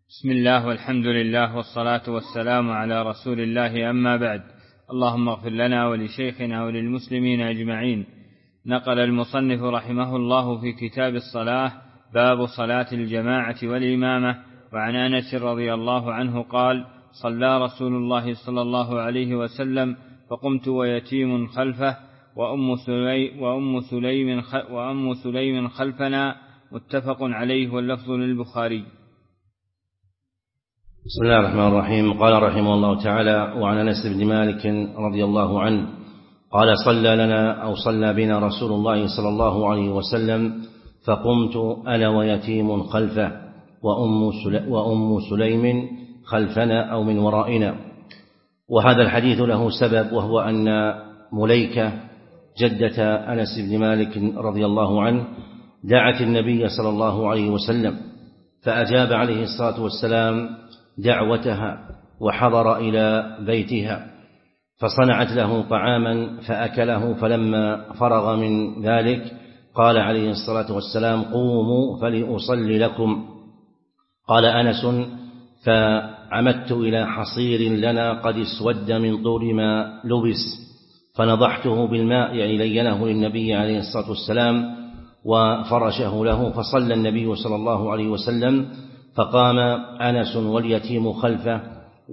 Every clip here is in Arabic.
بسم الله والحمد لله والصلاة والسلام على رسول الله، أما بعد. اللهم اغفر لنا ولشيخنا وللمسلمين أجمعين. نقل المصنف رحمه الله في كتاب الصلاة باب صلاة الجماعة والإمامة، وعن أنس رضي الله عنه قال: صلى رسول الله صلى الله عليه وسلم فقمت ويتيم خلفه وأم سليم خلفنا، متفق عليه واللفظ للبخاري. بسم الله الرحمن الرحيم. قال رحمه الله تعالى: وعن أنس بن مالك رضي الله عنه قال: صلى بنا رسول الله صلى الله عليه وسلم فقمت أنا ويتيم خلفه وأم سليم خلفنا أو من ورائنا. وهذا الحديث له سبب، وهو أن مليكة جدة أنس بن مالك رضي الله عنه دعت النبي صلى الله عليه وسلم، فأجاب عليه الصلاة والسلام دعوتها وحضر إلى بيتها، فصنعت له طعاما فأكله. فلما فرغ من ذلك قال عليه الصلاة والسلام: قوموا فلأصلي لكم. قال أنس: فعمدت إلى حصير لنا قد اسود من طول ما لبس، فنضحته بالماء، يعني لينه للنبي عليه الصلاة والسلام، وفرشه له، فصلى النبي صلى الله عليه وسلم، فقام أنس واليتيم خلفه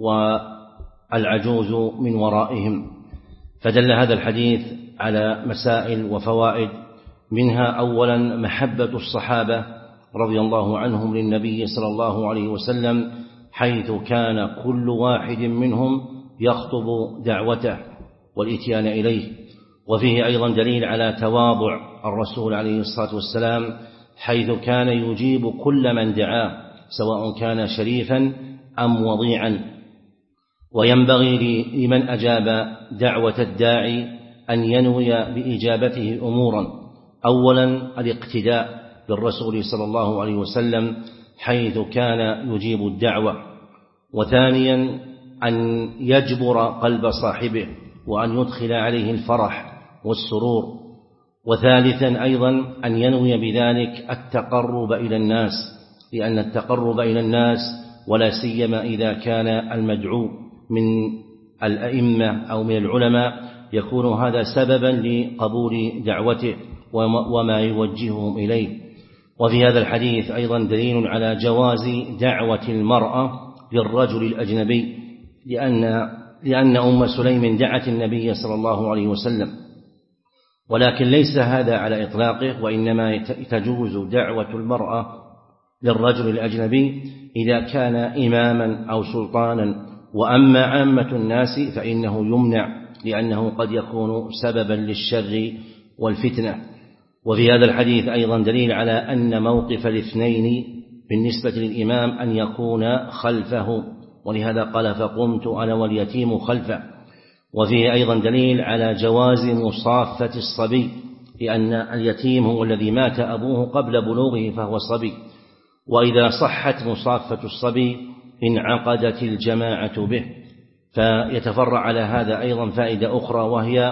والعجوز من ورائهم. فدل هذا الحديث على مسائل وفوائد، منها أولا محبة الصحابة رضي الله عنهم للنبي صلى الله عليه وسلم، حيث كان كل واحد منهم يخطب دعوته والإتيان إليه. وفيه أيضا دليل على تواضع الرسول عليه الصلاة والسلام، حيث كان يجيب كل من دعاه سواء كان شريفا أم وضيعا. وينبغي لمن أجاب دعوة الداعي أن ينوي بإجابته أمورا: أولا الاقتداء بالرسول صلى الله عليه وسلم حيث كان يجيب الدعوة، وثانيا أن يجبر قلب صاحبه وأن يدخل عليه الفرح والسرور، وثالثا أيضا أن ينوي بذلك التقرب إلى الناس، لأن التقرب إلى الناس ولا سيما إذا كان المدعو من الأئمة أو من العلماء يكون هذا سببا لقبول دعوته وما يوجههم إليه. وفي هذا الحديث أيضا دليل على جواز دعوة المرأة للرجل الأجنبي، لأن أم سليم دعت النبي صلى الله عليه وسلم، ولكن ليس هذا على إطلاقه، وإنما تجوز دعوة المرأة للرجل الأجنبي إذا كان إماما أو سلطانا. وأما عامة الناس فإنه يمنع، لأنه قد يكون سببا للشر والفتنة. وفي هذا الحديث أيضا دليل على أن موقف الاثنين بالنسبة للإمام أن يكون خلفه، ولهذا قال: فقمت أنا واليتيم خلفه. وفيه أيضا دليل على جواز مصافة الصبي، لأن اليتيم هو الذي مات أبوه قبل بلوغه فهو صبي، وإذا صحت مصافة الصبي انعقدت الجماعة به. فيتفرع على هذا أيضا فائدة أخرى، وهي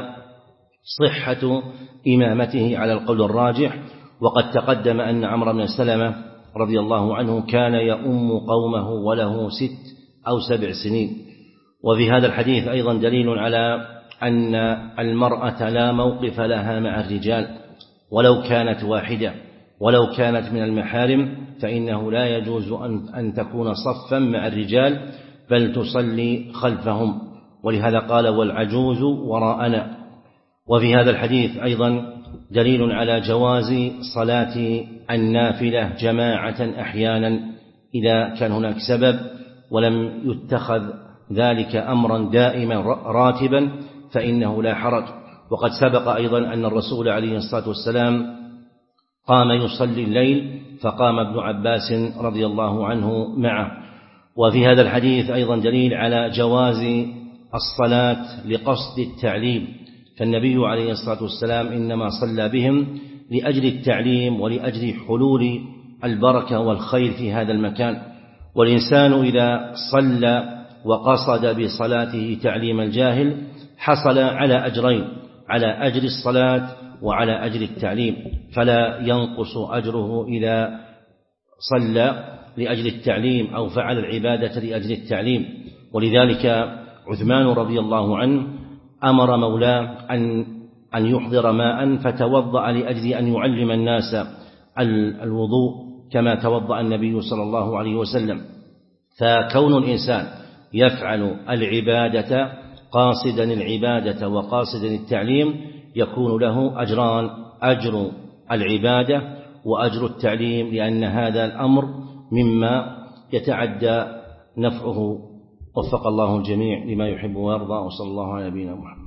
صحة إمامته على القول الراجح. وقد تقدم أن عمرو بن سلمة رضي الله عنه كان يؤم قومه وله 6 أو 7 سنين. وفي هذا الحديث أيضا دليل على أن المرأة لا موقف لها مع الرجال ولو كانت واحدة، ولو كانت من المحارم، فإنه لا يجوز أن تكون صفا مع الرجال، بل تصلي خلفهم. ولهذا قال: والعجوز وراءنا. وفي هذا الحديث أيضا دليل على جواز صلاة النافلة جماعة أحيانا إذا كان هناك سبب ولم يتخذ ذلك أمرا دائما راتبا، فإنه لا حرج. وقد سبق أيضا أن الرسول عليه الصلاة والسلام قام يصلي الليل، فقام ابن عباس رضي الله عنه معه. وفي هذا الحديث أيضا دليل على جواز الصلاة لقصد التعليم، فالنبي عليه الصلاة والسلام إنما صلى بهم لأجل التعليم ولأجل حلول البركة والخير في هذا المكان. والإنسان إذا صلى وقصد بصلاته تعليم الجاهل حصل على أجرين: على أجر الصلاة وعلى أجر التعليم، فلا ينقص أجره إذا صلى لأجل التعليم أو فعل العبادة لأجل التعليم. ولذلك عثمان رضي الله عنه أمر مولاه أن يحضر ماء فتوضأ لأجل أن يعلم الناس الوضوء كما توضأ النبي صلى الله عليه وسلم. فكون الإنسان يفعل العبادة قاصدا العبادة وقاصدا التعليم يكون له أجران: أجر العبادة وأجر التعليم، لأن هذا الأمر مما يتعدى نفعه. وفق الله الجميع لما يحب ويرضى، وصلى الله على نبينا محمد.